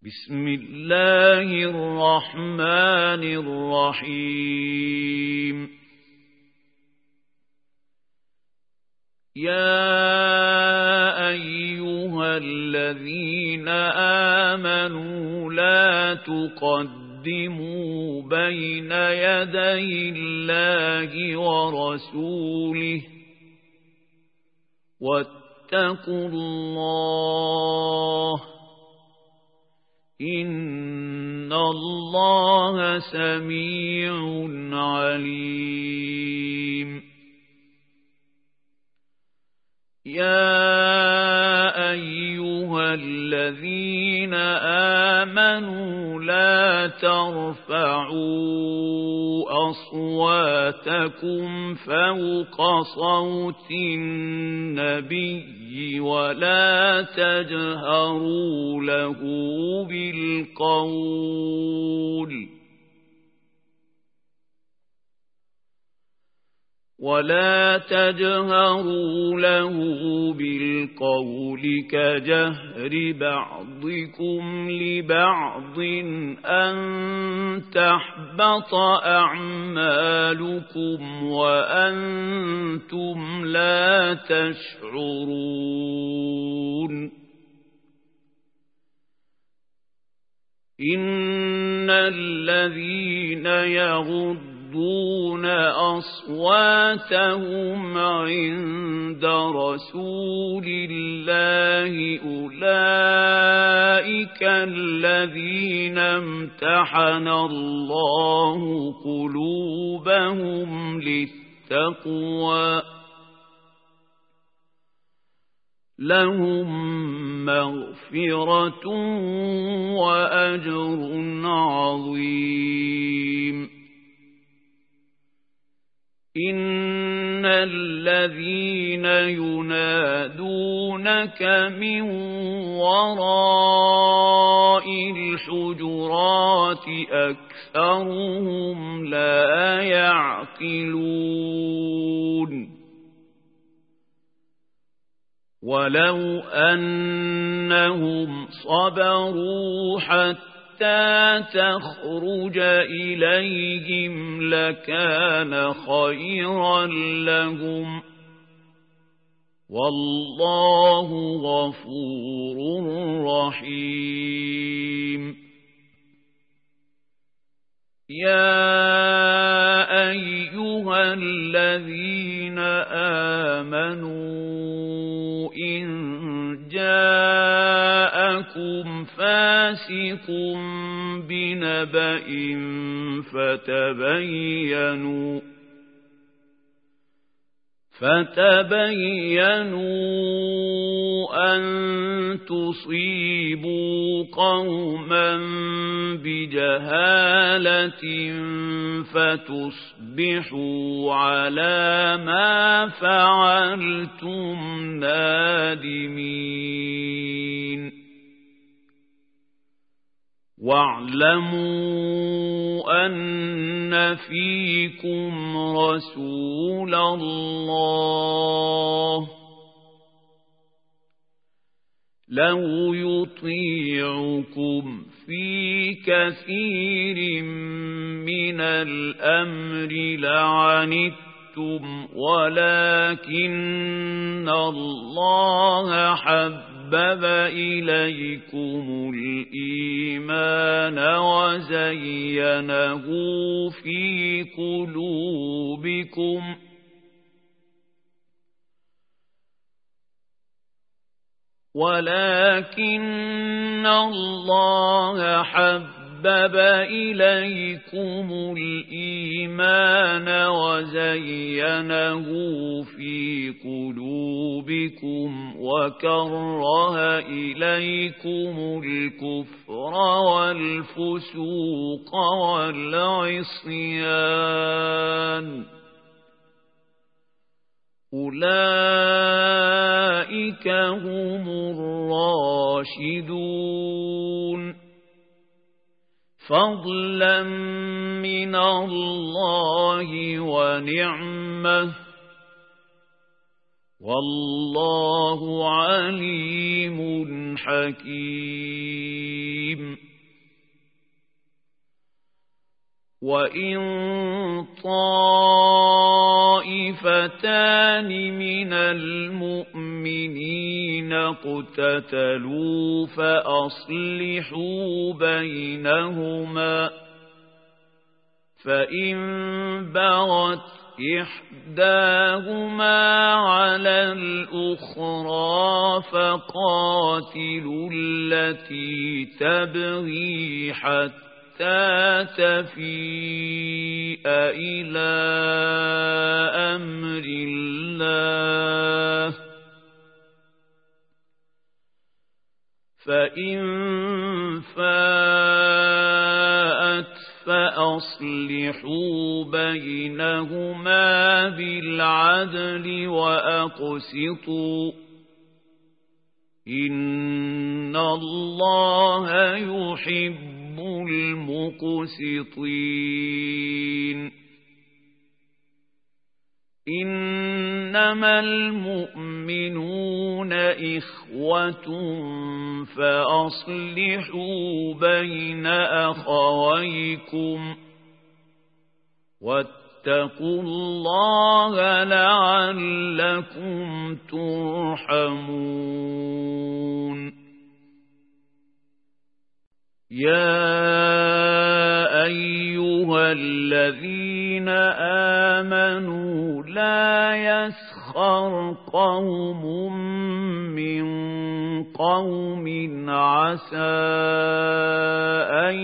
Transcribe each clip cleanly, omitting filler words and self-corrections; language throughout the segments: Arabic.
بسم الله الرحمن الرحيم يا أيها الذين آمنوا لا تقدموا بين يدي الله ورسوله واتقوا الله إن الله سميع عليم يا أيها الذين آمنوا لا ترفعوا أصواتكم فوق صوت النبي ولا تجهروا له بالقول كجهر بعضكم لبعض أن تحبط أعمالكم وأنتم لا تشعرون إن الذين يغضون أصواتهم عند رسول الله أولئك الذين امتحن الله قلوبهم للتقوى لهم مغفرة وأجر عظيم إن الذين ينادونك من وراء الحجرات أكثرهم لا يعقلون ولو أنهم صبروا حتى تخرج إليهم لكان خيرا لهم والله غفور رحيم يا أيها الذين آمنوا إن جاءكم فاسق بنبأ فتبينوا أن تصيبوا قوما بجهالة فتصبحوا على ما فعلتم نادمين واعلموا أن فيكم رسول الله لو يطيعكم في كثير من الأمر لعنتم ولكن الله حبب إليكم الإيمان وزينه في قلوبكم وكره إليكم الكفر والفسوق والعصيان أولئك هم الراشدون فضلا من الله ونعمة والله عليم حكيم وإن طائفتان من المؤمنين اقتتلوا فأصلحوا بينهما فإن بغت إحداهما على الأخرى فقاتلوا التي تبغي حتى تفيء إلى أمر الله فإن فاءت فأصلحوا بينهما بالعدل وأقسطوا إن الله يحب المقسطين إنما المؤمنون إخوة فأصلحوا بين أخويكم واتقوا الله لعلكم ترحمون يا أيها الذين آمنوا لا يسخر قوم من قوم عسى أن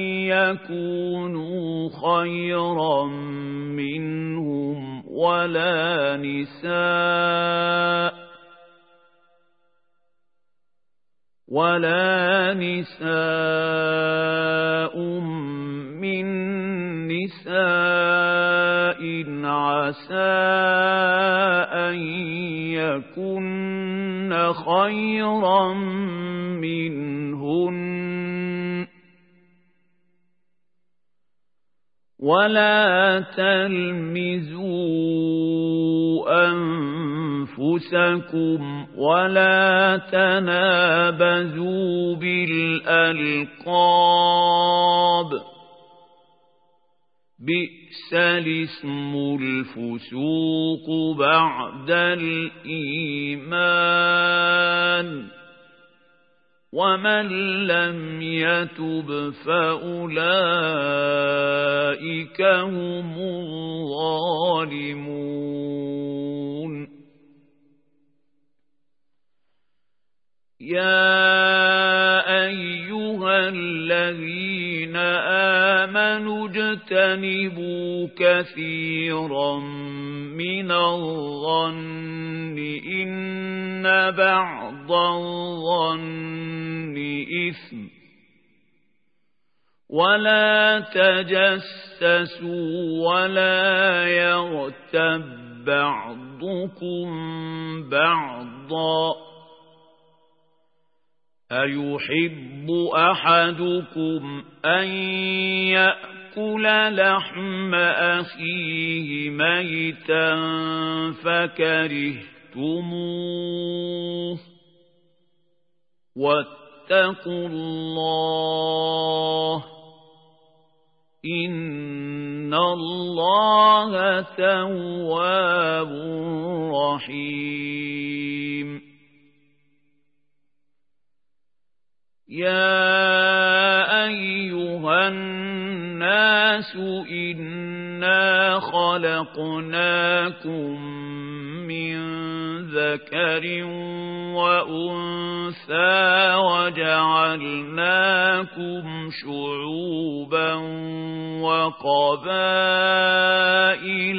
يكونوا خيرا منهم ولا نساء من نساء عسى أن يكن خيرا منهن ولا تلمزوا أنفسكم ولا تنابزوا بالألقاب بئس الاسم الفسوق بعد الإيمان ومن لم يتب فأولئك هم الظالمون يا أيها الذين آمنوا اجتنبوا كثيرا من الظن إن بعض الظن إثم ولا تجسسوا ولا يغتب بعضكم بعضا أيحب أحدكم أن يأكل لحم أخيه ميتا فكرهتموه واتقوا الله إن الله تواب رحيم يا أيها الناس إنا خلقناكم من ذكر وأنثى وجعلناكم شعوبا وقبائل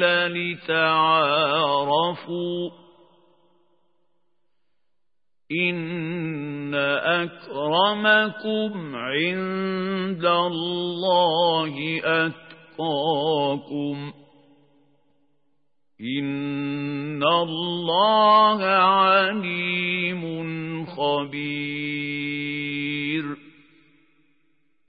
لتعارفوا إن أكرمكم عند الله أتقاكم إن الله عليم خبير